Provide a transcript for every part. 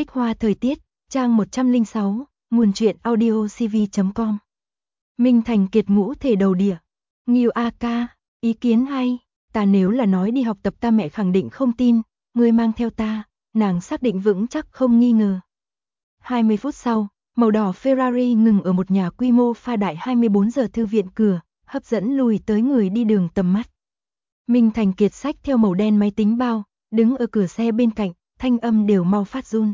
Tích hoa thời tiết, trang 106, nguồn truyện audio cv.com. Minh Thành Kiệt ngũ thể đầu địa. Nghiêu A ca, ý kiến hay, ta nếu là nói đi học tập ta mẹ khẳng định không tin, ngươi mang theo ta, nàng xác định vững chắc không nghi ngờ. 20 phút sau, màu đỏ Ferrari ngừng ở một nhà quy mô pha đại 24 giờ thư viện cửa, hấp dẫn lùi tới người đi đường tầm mắt. Minh Thành Kiệt xách theo màu đen máy tính bao, đứng ở cửa xe bên cạnh, thanh âm đều mau phát run.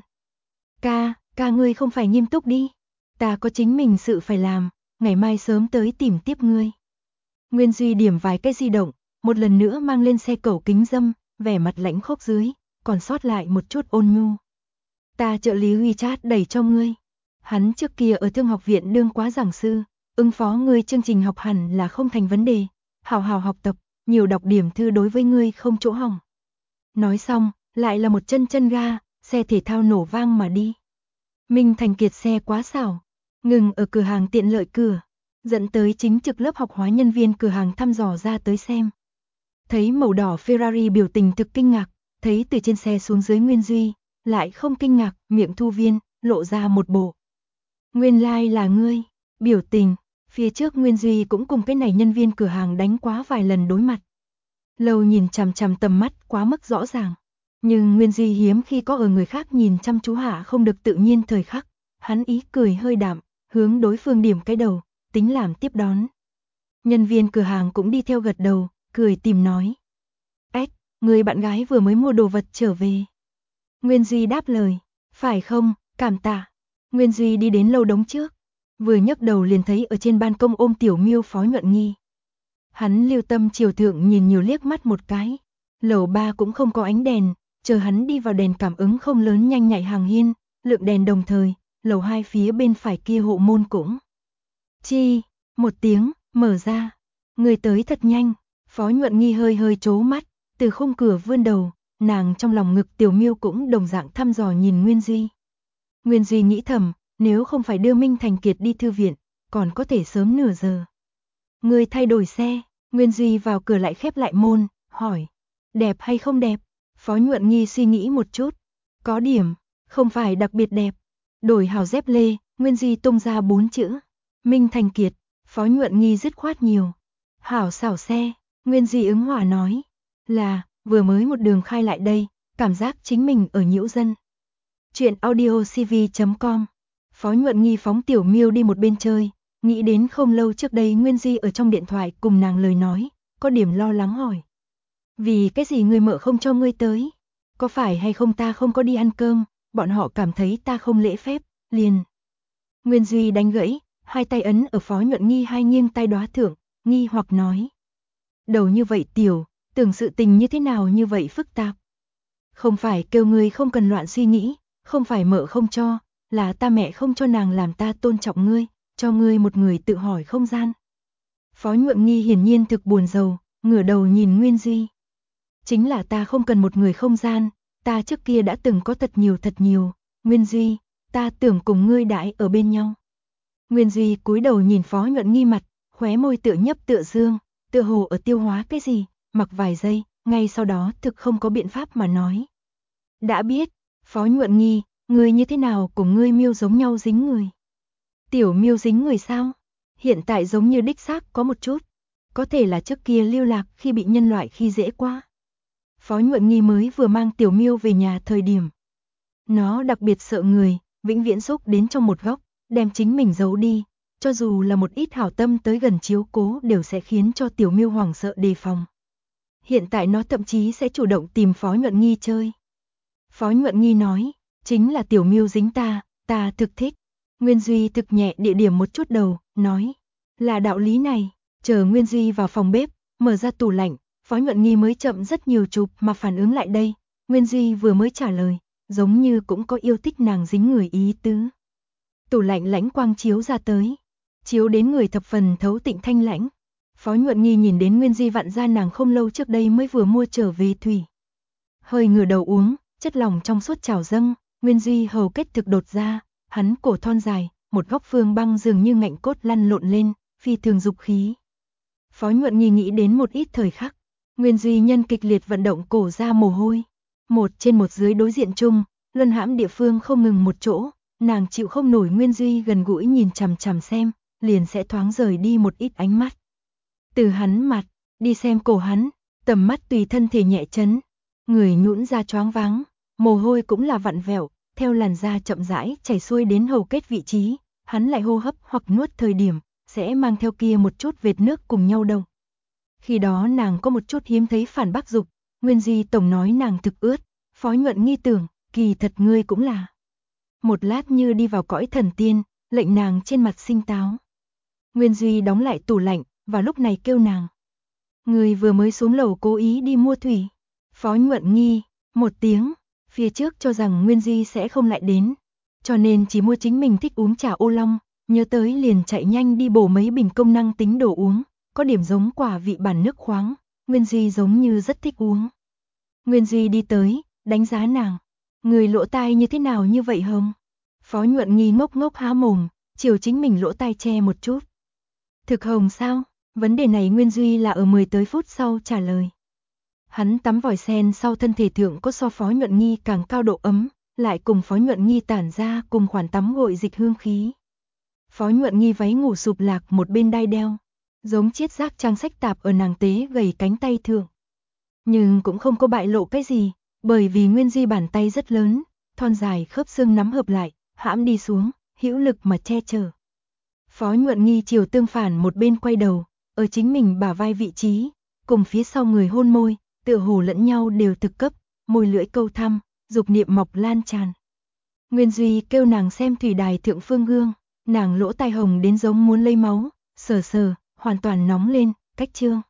Ca ngươi không phải nghiêm túc đi. Ta có chính mình sự phải làm, ngày mai sớm tới tìm tiếp ngươi. Nguyên Duy điểm vài cái di động, một lần nữa mang lên xe cẩu kính dâm, vẻ mặt lãnh khốc dưới, còn sót lại một chút ôn nhu. Ta trợ lý WeChat đẩy cho ngươi. Hắn trước kia ở Thương học viện đương quá giảng sư, ứng phó ngươi chương trình học hẳn là không thành vấn đề. Hào hào học tập, nhiều đọc điểm thư đối với ngươi không chỗ hỏng. Nói xong, lại là một chân ga, xe thể thao nổ vang mà đi. Minh Thành Kiệt xe quá xảo, ngừng ở cửa hàng tiện lợi cửa, dẫn tới chính trực lớp học hóa nhân viên cửa hàng thăm dò ra tới xem. Thấy màu đỏ Ferrari biểu tình thực kinh ngạc, thấy từ trên xe xuống dưới Nguyên Duy, lại không kinh ngạc, miệng thu viên, lộ ra một bộ. Nguyên lai là ngươi, biểu tình, phía trước Nguyên Duy cũng cùng cái này nhân viên cửa hàng đánh quá vài lần đối mặt. Lâu nhìn chằm chằm tầm mắt quá mức rõ ràng. Nhưng Nguyên Duy hiếm khi có ở người khác nhìn chăm chú hạ không được tự nhiên thời khắc, hắn ý cười hơi đạm, hướng đối phương điểm cái đầu, tính làm tiếp đón. Nhân viên cửa hàng cũng đi theo gật đầu, cười tìm nói. Người bạn gái vừa mới mua đồ vật trở về. Nguyên Duy đáp lời, phải không, cảm tạ. Nguyên Duy đi đến lầu đống trước, vừa nhấc đầu liền thấy ở trên ban công ôm Tiểu Miêu Phó Nhuận Nghi. Hắn lưu tâm chiều thượng nhìn nhiều liếc mắt một cái, lầu 3 cũng không có ánh đèn. Chờ hắn đi vào đèn cảm ứng không lớn nhanh nhạy hàng hiên, lượng đèn đồng thời, lầu 2 phía bên phải kia hộ môn cũng. Chi, một tiếng, mở ra. Người tới thật nhanh, Phó Nhuận Nghi hơi trố mắt, từ khung cửa vươn đầu, nàng trong lòng ngực Tiểu Miêu cũng đồng dạng thăm dò nhìn Nguyên Duy. Nguyên Duy nghĩ thầm, nếu không phải đưa Minh Thành Kiệt đi thư viện, còn có thể sớm nửa giờ. Người thay đổi xe, Nguyên Duy vào cửa lại khép lại môn, hỏi, đẹp hay không đẹp? Phó Nhuận Nghi suy nghĩ một chút, có điểm, không phải đặc biệt đẹp. Đổi hào dép lê, Nguyên Duy tung ra 4 chữ. Minh Thành Kiệt, Phó Nhuận Nghi dứt khoát nhiều. Hảo xảo xe, Nguyên Duy ứng hòa nói. Là, vừa mới một đường khai lại đây, cảm giác chính mình ở nhiễu dân. Chuyện audio cv.com. Phó Nhuận Nghi phóng Tiểu Miêu đi một bên chơi, nghĩ đến không lâu trước đây Nguyên Duy ở trong điện thoại cùng nàng lời nói, có điểm lo lắng hỏi. Vì cái gì người mợ không cho ngươi tới? Có phải hay không ta không có đi ăn cơm, bọn họ cảm thấy ta không lễ phép, liền. Nguyên Duy đánh gãy, hai tay ấn ở Phó Nhuận Nghi hai nghiêng tay đóa thượng, nghi hoặc nói. Đầu như vậy tiểu, tưởng sự tình như thế nào như vậy phức tạp. Không phải kêu ngươi không cần loạn suy nghĩ, không phải mợ không cho, là ta mẹ không cho nàng làm ta tôn trọng ngươi, cho ngươi một người tự hỏi không gian. Phó Nhuận Nghi hiển nhiên thực buồn rầu, ngửa đầu nhìn Nguyên Duy. Chính là ta không cần một người không gian, ta trước kia đã từng có thật nhiều, Nguyên Duy, ta tưởng cùng ngươi đãi ở bên nhau. Nguyên Duy cúi đầu nhìn Phó Nhuận Nghi mặt, khóe môi tựa nhấp tựa dương, tựa hồ ở tiêu hóa cái gì, mặc vài giây, ngay sau đó thực không có biện pháp mà nói. Đã biết, Phó Nhuận Nghi, ngươi như thế nào cùng ngươi Miêu giống nhau dính người? Tiểu Miêu dính người sao? Hiện tại giống như đích xác có một chút, có thể là trước kia lưu lạc khi bị nhân loại khi dễ quá. Phó Nhuận Nghi mới vừa mang Tiểu Miêu về nhà thời điểm. Nó đặc biệt sợ người, vĩnh viễn xúc đến trong một góc, đem chính mình giấu đi, cho dù là một ít hảo tâm tới gần chiếu cố đều sẽ khiến cho Tiểu Miêu hoảng sợ đề phòng. Hiện tại nó thậm chí sẽ chủ động tìm Phó Nhuận Nghi chơi. Phó Nhuận Nghi nói, chính là Tiểu Miêu dính ta thực thích. Nguyên Duy thực nhẹ địa điểm một chút đầu, nói, là đạo lý này. Chờ Nguyên Duy vào phòng bếp, mở ra tủ lạnh, Phó Nhuận Nghi mới chậm rất nhiều chụp mà phản ứng lại đây. Nguyên Duy vừa mới trả lời, giống như cũng có yêu thích nàng dính người ý tứ. Tủ lạnh lãnh quang chiếu ra tới, chiếu đến người thập phần thấu tịnh thanh lãnh. Phó Nhuận Nghi nhìn đến Nguyên Duy vặn ra nàng không lâu trước đây mới vừa mua trở về thủy. Hơi ngửa đầu uống, chất lỏng trong suốt trào dâng, Nguyên Duy hầu kết thực đột ra, hắn cổ thon dài, một góc phương băng dường như ngạnh cốt lăn lộn lên, phi thường dục khí. Phó Nhuận Nghi nghĩ đến một ít thời khắc, Nguyên Duy nhân kịch liệt vận động cổ ra mồ hôi, một trên một dưới đối diện chung, luân hãm địa phương không ngừng một chỗ, nàng chịu không nổi Nguyên Duy gần gũi nhìn chằm chằm xem, liền sẽ thoáng rời đi một ít ánh mắt. Từ hắn mặt, đi xem cổ hắn, tầm mắt tùy thân thể nhẹ chấn, người nhũn ra choáng váng, mồ hôi cũng là vặn vẹo, theo làn da chậm rãi chảy xuôi đến hầu kết vị trí, hắn lại hô hấp hoặc nuốt thời điểm, sẽ mang theo kia một chút vệt nước cùng nhau động. Khi đó nàng có một chút hiếm thấy phản bác dục, Nguyên Duy tổng nói nàng thực ướt, Phó Nhuận nghi tưởng, kỳ thật ngươi cũng là. Một lát như đi vào cõi thần tiên, lệnh nàng trên mặt sinh táo. Nguyên Duy đóng lại tủ lạnh, và lúc này kêu nàng. Người vừa mới xuống lầu cố ý đi mua thủy. Phó Nhuận nghi, một tiếng, phía trước cho rằng Nguyên Duy sẽ không lại đến, cho nên chỉ mua chính mình thích uống trà ô long, nhớ tới liền chạy nhanh đi bổ mấy bình công năng tính đồ uống, có điểm giống quả vị bản nước khoáng, Nguyên Duy giống như rất thích uống. Nguyên Duy đi tới, đánh giá nàng, người lỗ tai như thế nào như vậy hông? Phó Nhuận nghi ngốc ngốc há mồm, chiều chính mình lỗ tai che một chút. Thực hồng sao? Vấn đề này Nguyên Duy là ở 10 tới phút sau trả lời. Hắn tắm vòi sen sau thân thể thượng có so Phó Nhuận nghi càng cao độ ấm, lại cùng Phó Nhuận nghi tản ra cùng khoản tắm gội dịch hương khí. Phó Nhuận nghi váy ngủ sụp lạc một bên đai đeo, giống chiết giác trang sách tạp ở nàng tế gầy cánh tay thượng. Nhưng cũng không có bại lộ cái gì, bởi vì Nguyên Duy bàn tay rất lớn, thon dài khớp xương nắm hợp lại, hãm đi xuống, hữu lực mà che chở. Phó Nhuận nghi chiều tương phản một bên quay đầu, ở chính mình bả vai vị trí, cùng phía sau người hôn môi, tựa hồ lẫn nhau đều thực cấp, môi lưỡi câu thăm, dục niệm mọc lan tràn. Nguyên Duy kêu nàng xem thủy đài thượng phương gương, nàng lỗ tai hồng đến giống muốn lấy máu, sờ sờ, hoàn toàn nóng lên, cách trương.